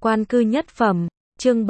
Quan cư nhất phẩm, chương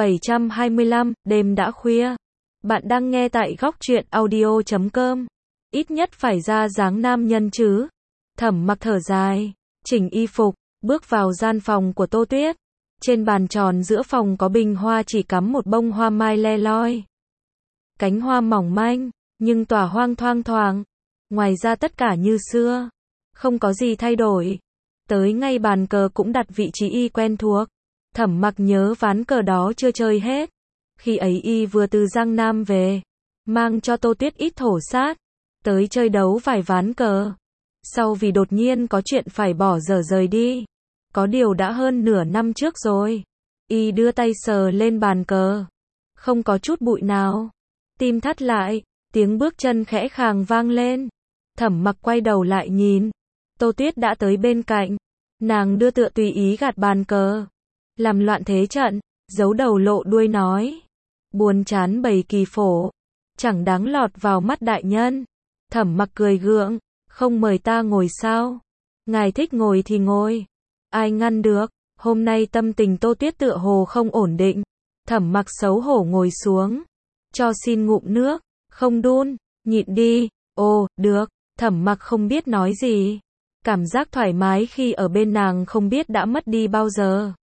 725, đêm đã khuya. Bạn đang nghe tại góc truyện audio.com. Ít nhất phải ra dáng nam nhân chứ. Thẩm Mặc thở dài, chỉnh y phục, bước vào gian phòng của Tô Tuyết. Trên bàn tròn giữa phòng có bình hoa chỉ cắm một bông hoa mai le loi. Cánh hoa mỏng manh, nhưng tỏa hoang thoang thoảng. Ngoài ra tất cả như xưa, không có gì thay đổi. Tới ngay bàn cờ cũng đặt vị trí y quen thuộc. Thẩm Mặc nhớ ván cờ đó chưa chơi hết. Khi ấy y vừa từ Giang Nam về, mang cho Tô Tuyết ít thổ sát, tới chơi đấu vài ván cờ. Sau vì đột nhiên có chuyện phải bỏ dở rời đi. Có điều đã hơn nửa năm trước rồi. Y đưa tay sờ lên bàn cờ. Không có chút bụi nào. Tim thắt lại, tiếng bước chân khẽ khàng vang lên. Thẩm Mặc quay đầu lại nhìn. Tô Tuyết đã tới bên cạnh. Nàng đưa tựa tùy ý gạt bàn cờ. Làm loạn thế trận, giấu đầu lộ đuôi nói. Buồn chán bầy kỳ phổ. Chẳng đáng lọt vào mắt đại nhân. Thẩm Mặc cười gượng. Không mời ta ngồi sao? Ngài thích ngồi thì ngồi. Ai ngăn được? Hôm nay tâm tình Tô Tuyết tựa hồ không ổn định. Thẩm Mặc xấu hổ ngồi xuống. Cho xin ngụm nước. Không đun. Nhịn đi. Ồ, được. Thẩm Mặc không biết nói gì. Cảm giác thoải mái khi ở bên nàng không biết đã mất đi bao giờ.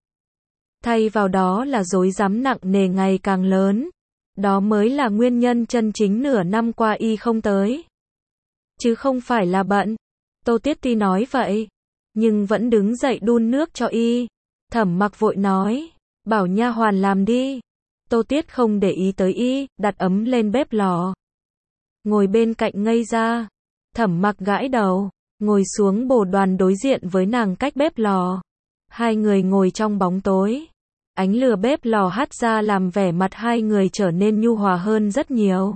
Thay vào đó là rối rắm nặng nề ngày càng lớn. Đó mới là nguyên nhân chân chính nửa năm qua y không tới. Chứ không phải là bận. Tô Tuyết tuy nói vậy, nhưng vẫn đứng dậy đun nước cho y. Thẩm Mặc vội nói, bảo nha hoàn làm đi. Tô Tuyết không để ý tới y, đặt ấm lên bếp lò. Ngồi bên cạnh ngây ra. Thẩm Mặc gãi đầu, ngồi xuống bồ đoàn đối diện với nàng cách bếp lò. Hai người ngồi trong bóng tối. Ánh lửa bếp lò hắt ra làm vẻ mặt hai người trở nên nhu hòa hơn rất nhiều.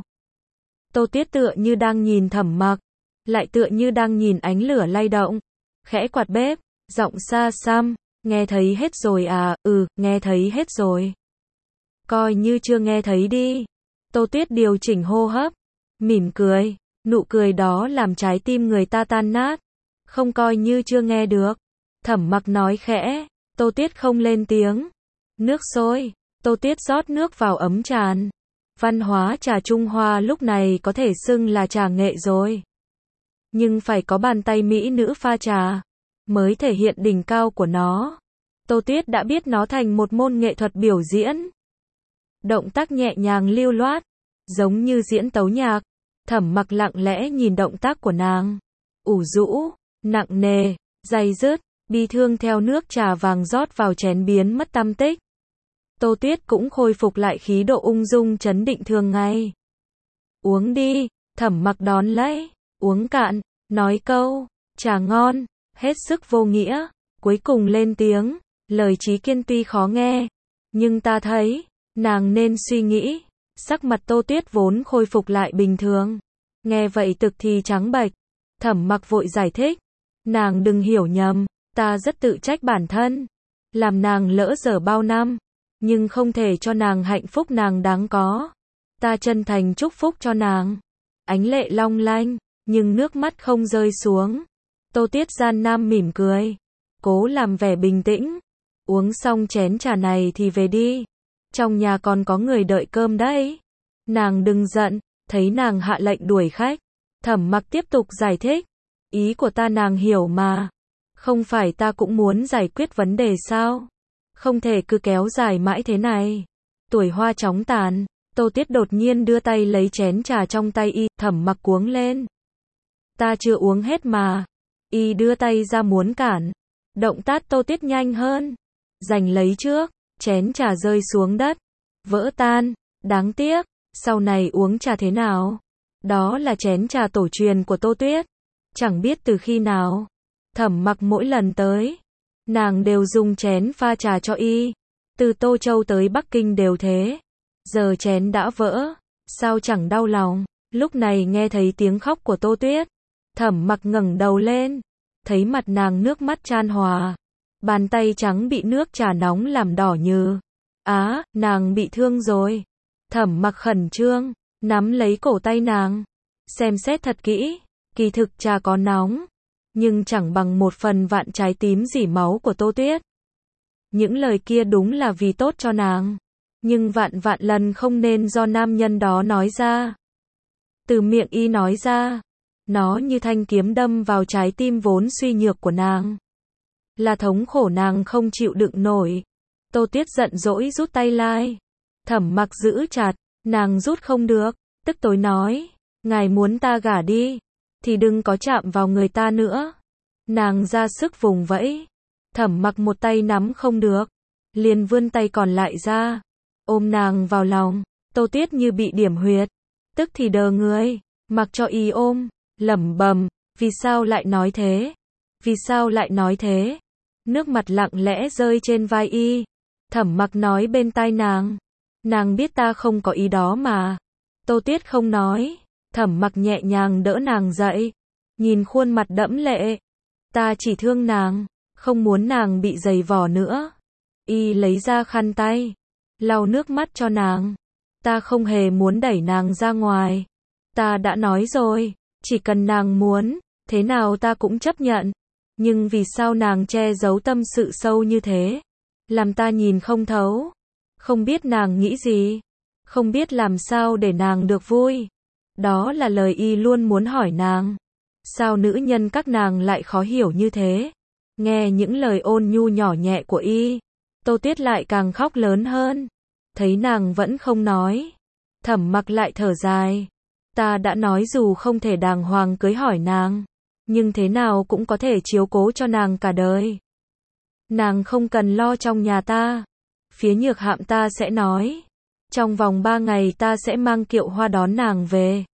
Tô Tuyết tựa như đang nhìn Thẩm Mặc, lại tựa như đang nhìn ánh lửa lay động. Khẽ quạt bếp, giọng xa xăm, nghe thấy hết rồi à? Nghe thấy hết rồi. Coi như chưa nghe thấy đi. Tô Tuyết điều chỉnh hô hấp, mỉm cười, nụ cười đó làm trái tim người ta tan nát. Không coi như chưa nghe được. Thẩm Mặc nói khẽ, Tô Tuyết không lên tiếng. Nước sôi, Tô Tuyết rót nước vào ấm tràn. Văn hóa trà Trung Hoa lúc này có thể xưng là trà nghệ rồi. Nhưng phải có bàn tay mỹ nữ pha trà, mới thể hiện đỉnh cao của nó. Tô Tuyết đã biết nó thành một môn nghệ thuật biểu diễn. Động tác nhẹ nhàng lưu loát, giống như diễn tấu nhạc. Thẩm Mặc lặng lẽ nhìn động tác của nàng. Ủ rũ, nặng nề, day dứt, bi thương theo nước trà vàng rót vào chén biến mất tăm tích. Tô Tuyết cũng khôi phục lại khí độ ung dung trấn định thường ngày. Uống đi. Thẩm Mặc đón lấy, uống cạn, nói câu, trà ngon, hết sức vô nghĩa. Cuối cùng lên tiếng, lời trí kiên tuy khó nghe, nhưng ta thấy, nàng nên suy nghĩ. Sắc mặt Tô Tuyết vốn khôi phục lại bình thường. Nghe vậy tức thì trắng bệch. Thẩm Mặc vội giải thích, nàng đừng hiểu nhầm, ta rất tự trách bản thân. Làm nàng lỡ dở bao năm, nhưng không thể cho nàng hạnh phúc nàng đáng có. Ta chân thành chúc phúc cho nàng. Ánh lệ long lanh, nhưng nước mắt không rơi xuống. Tô Tuyết gian nan mỉm cười, cố làm vẻ bình tĩnh. Uống xong chén trà này thì về đi. Trong nhà còn có người đợi cơm đấy. Nàng đừng giận. Thấy nàng hạ lệnh đuổi khách, Thẩm Mặc tiếp tục giải thích. Ý của ta nàng hiểu mà. Không phải ta cũng muốn giải quyết vấn đề sao? Không thể cứ kéo dài mãi thế này. Tuổi hoa chóng tàn. Tô Tuyết đột nhiên đưa tay lấy chén trà trong tay y. Thẩm Mặc cuống lên. Ta chưa uống hết mà. Y đưa tay ra muốn cản. Động tác Tô Tuyết nhanh hơn. Giành lấy trước. Chén trà rơi xuống đất. Vỡ tan. Đáng tiếc. Sau này uống trà thế nào? Đó là chén trà tổ truyền của Tô Tuyết. Chẳng biết từ khi nào. Thẩm Mặc mỗi lần tới, nàng đều dùng chén pha trà cho y. Từ Tô Châu tới Bắc Kinh đều thế. Giờ chén đã vỡ, sao chẳng đau lòng. Lúc này nghe thấy tiếng khóc của Tô Tuyết, Thẩm Mặc ngẩng đầu lên, thấy mặt nàng nước mắt chan hòa. Bàn tay trắng bị nước trà nóng làm đỏ nhừ. Á, nàng bị thương rồi. Thẩm Mặc khẩn trương, nắm lấy cổ tay nàng. Xem xét thật kỹ, kỳ thực trà có nóng, nhưng chẳng bằng 1/1000 trái tím rỉ máu của Tô Tuyết. Những lời kia đúng là vì tốt cho nàng. Nhưng vạn vạn lần không nên do nam nhân đó nói ra. Từ miệng y nói ra, nó như thanh kiếm đâm vào trái tim vốn suy nhược của nàng. Là thống khổ nàng không chịu đựng nổi. Tô Tuyết giận dỗi rút tay lại. Thẩm Mặc giữ chặt, nàng rút không được, tức tối nói, ngài muốn ta gả đi, thì đừng có chạm vào người ta nữa. Nàng ra sức vùng vẫy, Thẩm Mặc một tay nắm không được, liền vươn tay còn lại ra, ôm nàng vào lòng. Tô Tuyết như bị điểm huyệt, tức thì đờ người, mặc cho y ôm, lẩm bẩm, vì sao lại nói thế? Vì sao lại nói thế? Nước mặt lặng lẽ rơi trên vai y. Thẩm Mặc nói bên tai nàng biết ta không có ý đó mà. Tô Tuyết không nói. Thẩm Mặc nhẹ nhàng đỡ nàng dậy, nhìn khuôn mặt đẫm lệ. Ta chỉ thương nàng, không muốn nàng bị giày vò nữa. Y lấy ra khăn tay, lau nước mắt cho nàng. Ta không hề muốn đẩy nàng ra ngoài. Ta đã nói rồi, chỉ cần nàng muốn, thế nào ta cũng chấp nhận. Nhưng vì sao nàng che giấu tâm sự sâu như thế? Làm ta nhìn không thấu. Không biết nàng nghĩ gì. Không biết làm sao để nàng được vui. Đó là lời y luôn muốn hỏi nàng. Sao nữ nhân các nàng lại khó hiểu như thế? Nghe những lời ôn nhu nhỏ nhẹ của y, Tô Tuyết lại càng khóc lớn hơn. Thấy nàng vẫn không nói, Thẩm Mặc lại thở dài. Ta đã nói dù không thể đàng hoàng cưới hỏi nàng, nhưng thế nào cũng có thể chiếu cố cho nàng cả đời. Nàng không cần lo trong nhà ta. Phía Nhược Hạm ta sẽ nói. Trong vòng 3 ngày ta sẽ mang kiệu hoa đón nàng về.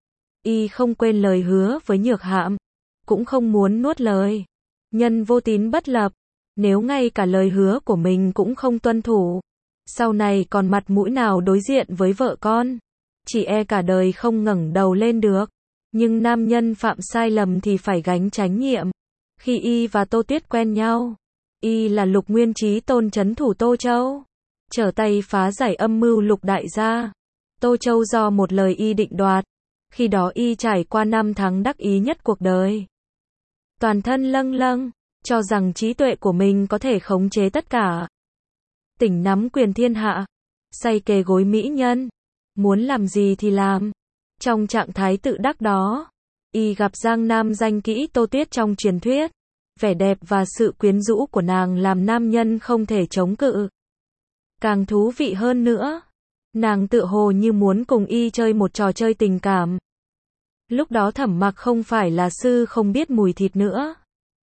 Y không quên lời hứa với Nhược Hạm, cũng không muốn nuốt lời. Nhân vô tín bất lập, nếu ngay cả lời hứa của mình cũng không tuân thủ, sau này còn mặt mũi nào đối diện với vợ con, chỉ e cả đời không ngẩng đầu lên được. Nhưng nam nhân phạm sai lầm thì phải gánh trách nhiệm. Khi y và Tô Tuyết quen nhau, y là Lục Nguyên Chí Tôn trấn thủ Tô Châu, trở tay phá giải âm mưu Lục đại gia. Tô Châu do một lời y định đoạt. Khi đó y trải qua 5 tháng đắc ý nhất cuộc đời. Toàn thân lâng lâng, cho rằng trí tuệ của mình có thể khống chế tất cả. Tỉnh nắm quyền thiên hạ, say kề gối mỹ nhân, muốn làm gì thì làm. Trong trạng thái tự đắc đó, y gặp Giang Nam danh kỹ Tô Tuyết trong truyền thuyết. Vẻ đẹp và sự quyến rũ của nàng làm nam nhân không thể chống cự. Càng thú vị hơn nữa, nàng tựa hồ như muốn cùng y chơi một trò chơi tình cảm. Lúc đó Thẩm Mặc không phải là sư không biết mùi thịt nữa.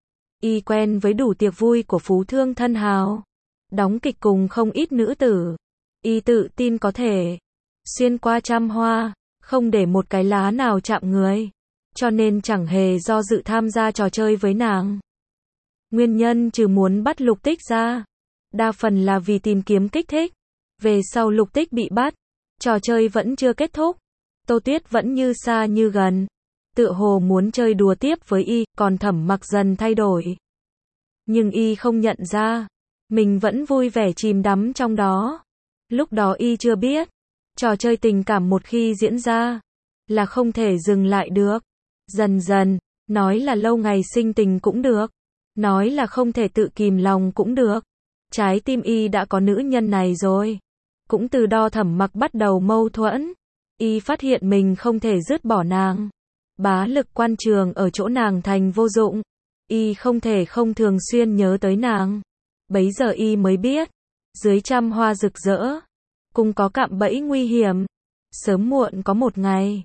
Y quen với đủ tiệc vui của phú thương thân hào, đóng kịch cùng không ít nữ tử. Y tự tin có thể xuyên qua trăm hoa, không để một cái lá nào chạm người, cho nên chẳng hề do dự tham gia trò chơi với nàng. Nguyên nhân trừ muốn bắt Lục Tích ra, đa phần là vì tìm kiếm kích thích. Về sau Lục Tích bị bắt, trò chơi vẫn chưa kết thúc. Tô Tuyết vẫn như xa như gần, tựa hồ muốn chơi đùa tiếp với y, còn Thẩm Mặc dần thay đổi. Nhưng y không nhận ra, mình vẫn vui vẻ chìm đắm trong đó. Lúc đó y chưa biết, trò chơi tình cảm một khi diễn ra, là không thể dừng lại được. Dần dần, nói là lâu ngày sinh tình cũng được, nói là không thể tự kìm lòng cũng được. Trái tim y đã có nữ nhân này rồi. Cũng từ đó Thẩm Mặc bắt đầu mâu thuẫn. Y phát hiện mình không thể dứt bỏ nàng. Bá lực quan trường ở chỗ nàng thành vô dụng. Y không thể không thường xuyên nhớ tới nàng. Bấy giờ y mới biết, dưới trăm hoa rực rỡ, cũng có cạm bẫy nguy hiểm. Sớm muộn có một ngày,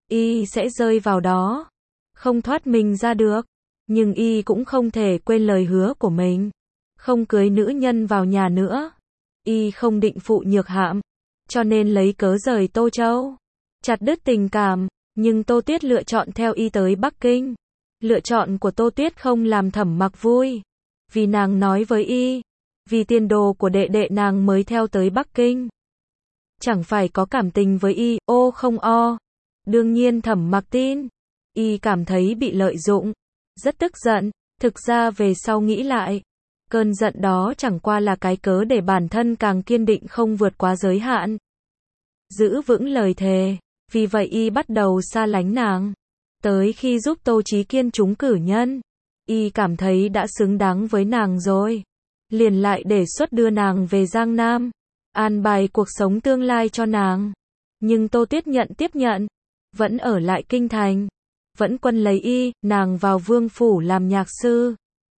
y sẽ rơi vào đó, không thoát mình ra được. Nhưng y cũng không thể quên lời hứa của mình, không cưới nữ nhân vào nhà nữa. Y không định phụ Nhược Hạm, cho nên lấy cớ rời Tô Châu, chặt đứt tình cảm. Nhưng Tô Tuyết lựa chọn theo y tới Bắc Kinh. Lựa chọn của Tô Tuyết không làm Thẩm Mặc vui, vì nàng nói với y, vì tiền đồ của đệ đệ nàng mới theo tới Bắc Kinh. Chẳng phải có cảm tình với y, ô không o. Đương nhiên Thẩm Mặc tin. Y cảm thấy bị lợi dụng, rất tức giận. Thực ra về sau nghĩ lại, cơn giận đó chẳng qua là cái cớ để bản thân càng kiên định không vượt quá giới hạn, giữ vững lời thề. Vì vậy y bắt đầu xa lánh nàng. Tới khi giúp Tô Chí Kiên trúng cử nhân, y cảm thấy đã xứng đáng với nàng rồi. liền lại đề xuất đưa nàng về Giang Nam, an bài cuộc sống tương lai cho nàng. Nhưng Tô Tuyết tiếp nhận, vẫn ở lại kinh thành, vẫn quân lấy y, nàng vào vương phủ làm nhạc sư.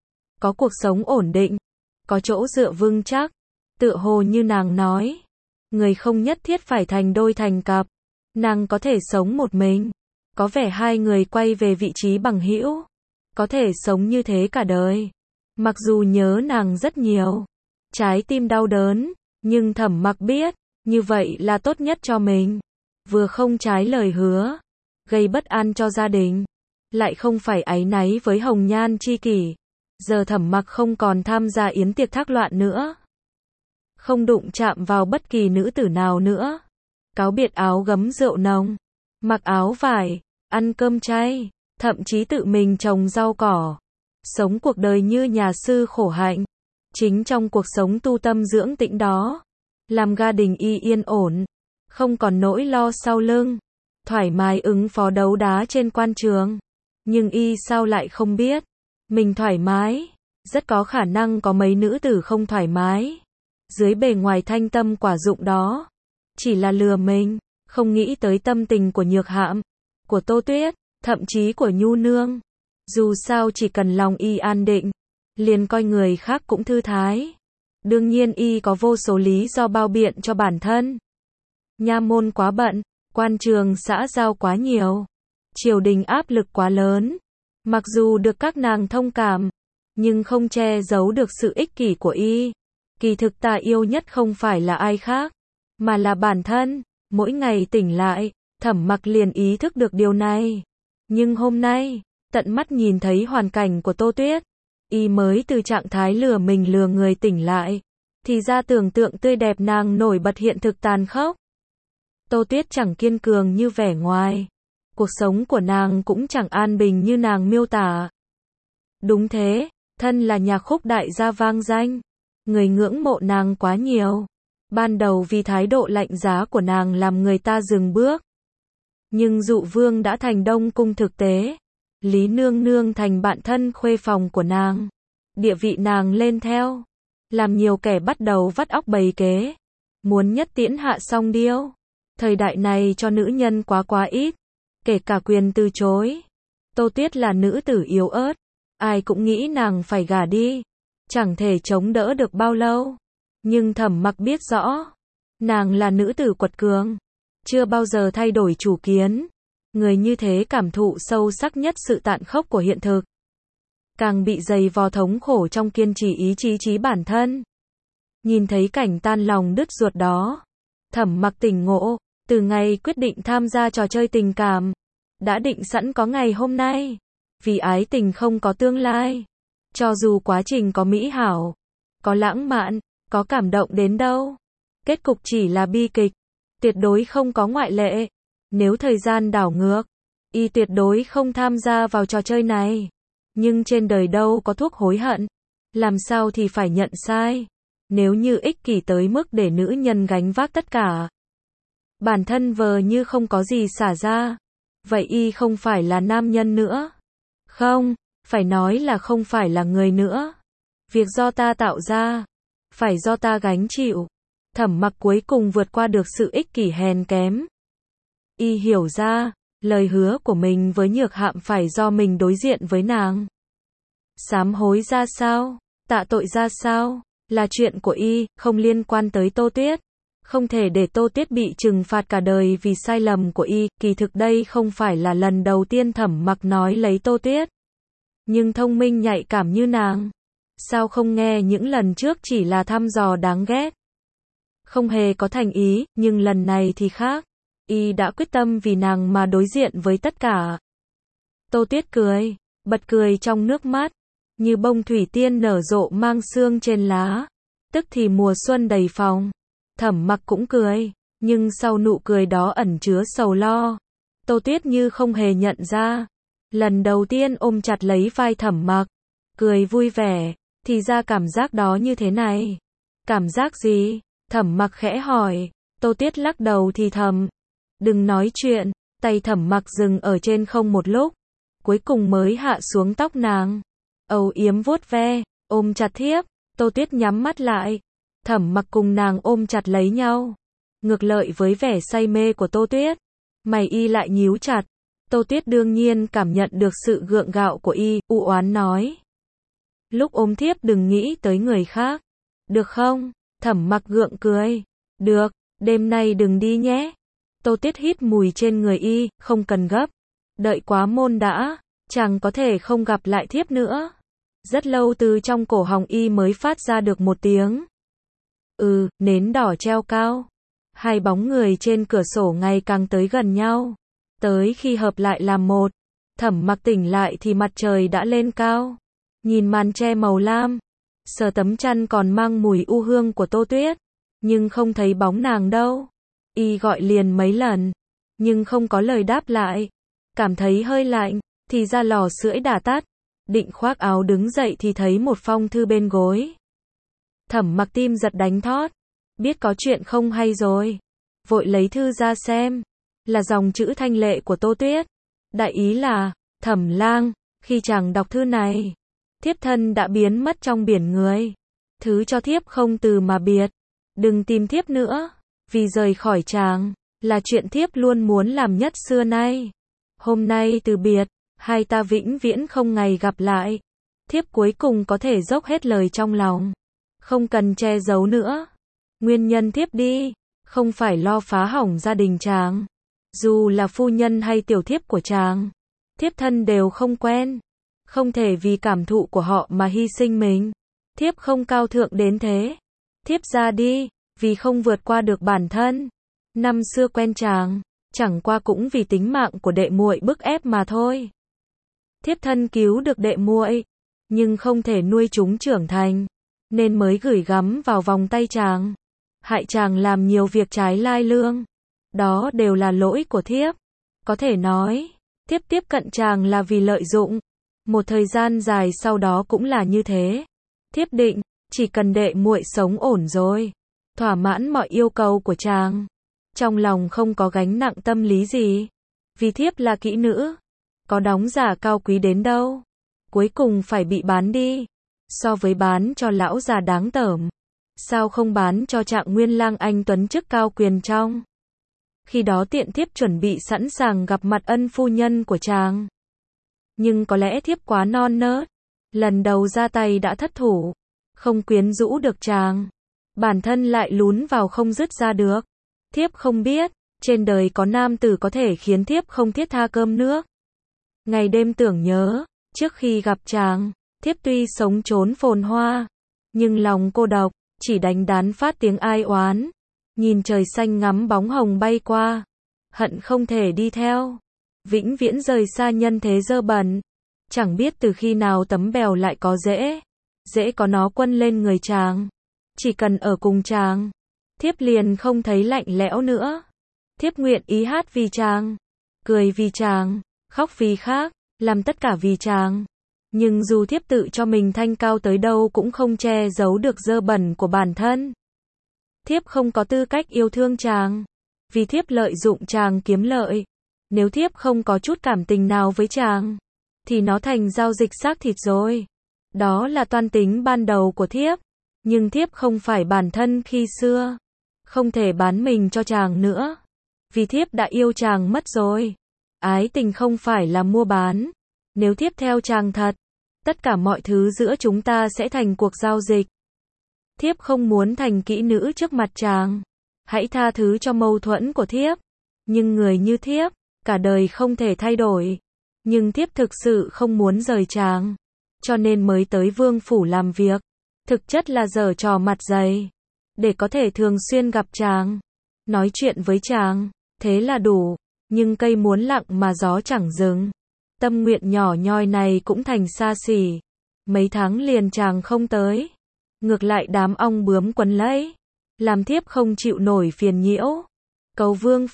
Có cuộc sống ổn định, có chỗ dựa vững chắc, tựa hồ như nàng nói, người không nhất thiết phải thành đôi thành cặp, nàng có thể sống một mình, có vẻ hai người quay về vị trí bằng hữu, có thể sống như thế cả đời. Mặc dù nhớ nàng rất nhiều, trái tim đau đớn, nhưng Thẩm Mặc biết, như vậy là tốt nhất cho mình. Vừa không trái lời hứa, gây bất an cho gia đình, lại không phải áy náy với hồng nhan chi kỷ. Giờ Thẩm Mặc không còn tham gia yến tiệc thác loạn nữa, không đụng chạm vào bất kỳ nữ tử nào nữa. Cáo biệt áo gấm rượu nồng, mặc áo vải, ăn cơm chay, thậm chí tự mình trồng rau cỏ, sống cuộc đời như nhà sư khổ hạnh. Chính trong cuộc sống tu tâm dưỡng tĩnh đó, làm gia đình y yên ổn, không còn nỗi lo sau lưng, thoải mái ứng phó đấu đá trên quan trường. Nhưng y sao lại không biết, mình thoải mái, rất có khả năng có mấy nữ tử không thoải mái. Dưới bề ngoài thanh tâm quả dụng đó, chỉ là lừa mình, không nghĩ tới tâm tình của Nhược Hạm, của Tô Tuyết, thậm chí của Nhu Nương. Dù sao chỉ cần lòng y an định, liền coi người khác cũng thư thái. Đương nhiên y có vô số lý do bao biện cho bản thân. Nha môn quá bận, quan trường xã giao quá nhiều, triều đình áp lực quá lớn. Mặc dù được các nàng thông cảm, nhưng không che giấu được sự ích kỷ của y. Kỳ thực ta yêu nhất không phải là ai khác, mà là bản thân. Mỗi ngày tỉnh lại, Thẩm Mặc liền ý thức được điều này. Nhưng hôm nay, tận mắt nhìn thấy hoàn cảnh của Tô Tuyết, y mới từ trạng thái lừa mình lừa người tỉnh lại, thì ra tưởng tượng tươi đẹp nàng nổi bật hiện thực tàn khốc. Tô Tuyết chẳng kiên cường như vẻ ngoài, cuộc sống của nàng cũng chẳng an bình như nàng miêu tả. Đúng thế, thân là nhạc khúc đại gia vang danh, người ngưỡng mộ nàng quá nhiều. Ban đầu vì thái độ lạnh giá của nàng làm người ta dừng bước. Nhưng Dụ Vương đã thành Đông Cung thực tế, Lý Nương Nương thành bạn thân khuê phòng của nàng, địa vị nàng lên theo, làm nhiều kẻ bắt đầu vắt óc bày kế, muốn nhất tiễn hạ song điêu. Thời đại này cho nữ nhân quá ít, kể cả quyền từ chối. Tô Tuyết là nữ tử yếu ớt, ai cũng nghĩ nàng phải gả đi, chẳng thể chống đỡ được bao lâu. Nhưng Thẩm Mặc biết rõ, nàng là nữ tử quật cường, chưa bao giờ thay đổi chủ kiến. Người như thế cảm thụ sâu sắc nhất sự tàn khốc của hiện thực, càng bị dày vò thống khổ trong kiên trì ý chí bản thân. Nhìn thấy cảnh tan lòng đứt ruột đó, Thẩm Mặc tỉnh ngộ, từ ngày quyết định tham gia trò chơi tình cảm, đã định sẵn có ngày hôm nay. Vì ái tình không có tương lai, cho dù quá trình có mỹ hảo, có lãng mạn, có cảm động đến đâu, kết cục chỉ là bi kịch, tuyệt đối không có ngoại lệ. Nếu thời gian đảo ngược, y tuyệt đối không tham gia vào trò chơi này. Nhưng trên đời đâu có thuốc hối hận, làm sao thì phải nhận sai. Nếu như ích kỷ tới mức để nữ nhân gánh vác tất cả, bản thân vờ như không có gì xả ra, vậy y không phải là nam nhân nữa. Không, phải nói là không phải là người nữa. Việc do ta tạo ra, phải do ta gánh chịu. Thẩm Mặc cuối cùng vượt qua được sự ích kỷ hèn kém. Y hiểu ra, lời hứa của mình với Nhược Hạm phải do mình đối diện với nàng. Sám hối ra sao, tạ tội ra sao, là chuyện của y, không liên quan tới Tô Tuyết. Không thể để Tô Tuyết bị trừng phạt cả đời vì sai lầm của y. Kỳ thực đây không phải là lần đầu tiên Thẩm Mặc nói lấy Tô Tuyết. Nhưng thông minh nhạy cảm như nàng, sao không nghe những lần trước chỉ là thăm dò đáng ghét, không hề có thành ý. Nhưng lần này thì khác, y đã quyết tâm vì nàng mà đối diện với tất cả. Tô Tuyết cười, bật cười trong nước mắt, như bông thủy tiên nở rộ mang sương trên lá, tức thì mùa xuân đầy phòng. Thẩm Mặc cũng cười, nhưng sau nụ cười đó ẩn chứa sầu lo. Tô Tuyết như không hề nhận ra, lần đầu tiên ôm chặt lấy vai Thẩm Mặc, cười vui vẻ, thì ra cảm giác đó như thế này. Cảm giác gì? Thẩm Mặc khẽ hỏi. Tô Tuyết lắc đầu thì thầm, đừng nói chuyện. Tay Thẩm Mặc dừng ở trên không một lúc, cuối cùng mới hạ xuống tóc nàng, âu yếm vuốt ve, ôm chặt thiếp. Tô Tuyết nhắm mắt lại. Thẩm Mặc cùng nàng ôm chặt lấy nhau. Ngược lại với vẻ say mê của Tô Tuyết, mày y lại nhíu chặt. Tô Tuyết đương nhiên cảm nhận được sự gượng gạo của y, u oán nói. Lúc ôm thiếp đừng nghĩ tới người khác. Được không? Thẩm Mặc gượng cười. Được, đêm nay đừng đi nhé. Tô Tuyết hít mùi trên người y, không cần gấp. Đợi quá môn đã, chàng có thể không gặp lại thiếp nữa. Rất lâu từ trong cổ họng y mới phát ra được một tiếng. Nến đỏ treo cao. Hai bóng người trên cửa sổ ngày càng tới gần nhau. Tới khi hợp lại làm một, Thẩm Mặc tỉnh lại thì mặt trời đã lên cao. Nhìn màn che màu lam, sờ tấm chăn còn mang mùi u hương của Tô Tuyết, nhưng không thấy bóng nàng đâu. Y gọi liền mấy lần, nhưng không có lời đáp lại. Cảm thấy hơi lạnh, thì ra lò sưởi đã tắt. Định khoác áo đứng dậy thì thấy một phong thư bên gối. Thẩm Mặc tim giật đánh thót, biết có chuyện không hay rồi. Vội lấy thư ra xem, là dòng chữ thanh lệ của Tô Tuyết. Đại ý là, Thẩm lang, khi chàng đọc thư này, thiếp thân đã biến mất trong biển người. Thứ cho thiếp không từ mà biệt. Đừng tìm thiếp nữa, vì rời khỏi chàng, là chuyện thiếp luôn muốn làm nhất xưa nay. Hôm nay từ biệt, hai ta vĩnh viễn không ngày gặp lại. Thiếp cuối cùng có thể dốc hết lời trong lòng, không cần che giấu nữa. Nguyên nhân thiếp đi, không phải lo phá hỏng gia đình chàng. Dù là phu nhân hay tiểu thiếp của chàng, thiếp thân đều không quen. Không thể vì cảm thụ của họ mà hy sinh mình. Thiếp không cao thượng đến thế. Thiếp ra đi, vì không vượt qua được bản thân. Năm xưa quen chàng, chẳng qua cũng vì tính mạng của đệ muội bức ép mà thôi. Thiếp thân cứu được đệ muội, nhưng không thể nuôi chúng trưởng thành, nên mới gửi gắm vào vòng tay chàng. Hại chàng làm nhiều việc trái lai lương. Đó đều là lỗi của thiếp. Có thể nói, thiếp tiếp cận chàng là vì lợi dụng. Một thời gian dài sau đó cũng là như thế. Thiếp định, chỉ cần đệ muội sống ổn rồi, thỏa mãn mọi yêu cầu của chàng, trong lòng không có gánh nặng tâm lý gì. Vì thiếp là kỹ nữ, có đóng giả cao quý đến đâu, cuối cùng phải bị bán đi. So với bán cho lão già đáng tởm, sao không bán cho Trạng Nguyên lang anh tuấn chức cao quyền trong. Khi đó tiện thiếp chuẩn bị sẵn sàng gặp mặt ân phu nhân của chàng. Nhưng có lẽ thiếp quá non nớt, lần đầu ra tay đã thất thủ, không quyến rũ được chàng, bản thân lại lún vào không dứt ra được. Thiếp không biết, trên đời có nam tử có thể khiến thiếp không thiết tha cơm nước. Ngày đêm tưởng nhớ, trước khi gặp chàng, thiếp tuy sống trốn phồn hoa, nhưng lòng cô độc, chỉ đánh đán phát tiếng ai oán. Nhìn trời xanh ngắm bóng hồng bay qua, hận không thể đi theo, vĩnh viễn rời xa nhân thế dơ bẩn. Chẳng biết từ khi nào tấm bèo lại có dễ có nó quân lên người chàng. Chỉ cần ở cùng chàng, thiếp liền không thấy lạnh lẽo nữa. Thiếp nguyện ý hát vì chàng, cười vì chàng, khóc vì khác, làm tất cả vì chàng. Nhưng dù thiếp tự cho mình thanh cao tới đâu cũng không che giấu được dơ bẩn của bản thân. Thiếp không có tư cách yêu thương chàng, vì thiếp lợi dụng chàng kiếm lợi. Nếu thiếp không có chút cảm tình nào với chàng, thì nó thành giao dịch xác thịt rồi. Đó là toan tính ban đầu của thiếp, nhưng thiếp không phải bản thân khi xưa, không thể bán mình cho chàng nữa, vì thiếp đã yêu chàng mất rồi. Ái tình không phải là mua bán. Nếu thiếp theo chàng thật, tất cả mọi thứ giữa chúng ta sẽ thành cuộc giao dịch. Thiếp không muốn thành kỹ nữ trước mặt chàng. Hãy tha thứ cho mâu thuẫn của thiếp. Nhưng người như thiếp, cả đời không thể thay đổi. Nhưng thiếp thực sự không muốn rời chàng, cho nên mới tới vương phủ làm việc. Thực chất là giở trò mặt dày, để có thể thường xuyên gặp chàng, nói chuyện với chàng, thế là đủ. Nhưng cây muốn lặng mà gió chẳng dừng. Tâm nguyện nhỏ nhoi này cũng thành xa xỉ. Mấy tháng liền chàng không tới, ngược lại đám ong bướm quấn lấy, làm thiếp không chịu nổi phiền nhiễu. Cầu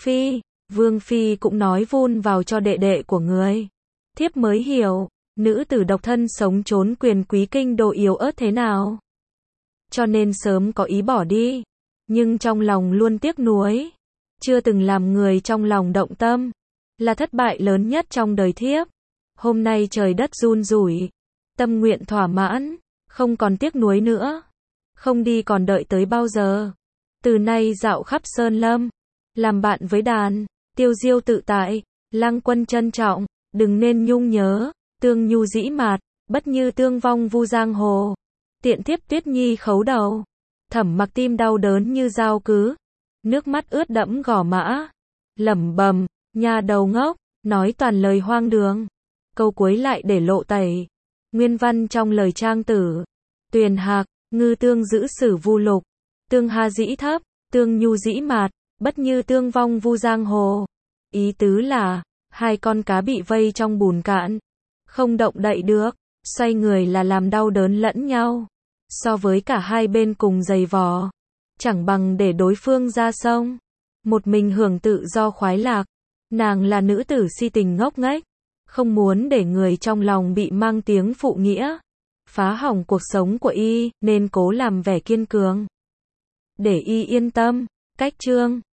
Vương Phi cũng nói vun vào cho đệ đệ của người. Thiếp mới hiểu, nữ tử độc thân sống trốn quyền quý kinh độ yếu ớt thế nào. Cho nên sớm có ý bỏ đi, nhưng trong lòng luôn tiếc nuối. Chưa từng làm người trong lòng động tâm, là thất bại lớn nhất trong đời thiếp. Hôm nay trời đất run rủi, tâm nguyện thỏa mãn, không còn tiếc nuối nữa. Không đi còn đợi tới bao giờ? Từ nay dạo khắp sơn lâm, làm bạn với đàn, tiêu diêu tự tại, Lăng Quân trân trọng, đừng nên nhung nhớ, tương nhu dĩ mạt, bất như tương vong vu giang hồ. Tiện thiếp Tuyết Nhi khấu đầu. Thẩm Mặc tim đau đớn như dao cứ, nước mắt ướt đẫm gò má, lẩm bẩm, nhà đầu ngốc, nói toàn lời hoang đường. Câu cuối lại để lộ tẩy nguyên văn trong lời trang tử. Tuyền hạc, ngư tương giữ sử vu lục, tương ha dĩ thấp, tương nhu dĩ mạt, bất như tương vong vu giang hồ. Ý tứ là, hai con cá bị vây trong bùn cạn, không động đậy được, xoay người là làm đau đớn lẫn nhau. So với cả hai bên cùng giày vò, chẳng bằng để đối phương ra sông, một mình hưởng tự do khoái lạc. Nàng là nữ tử si tình ngốc nghếch, không muốn để người trong lòng bị mang tiếng phụ nghĩa, phá hỏng cuộc sống của y, nên cố làm vẻ kiên cường để y yên tâm. Cách chương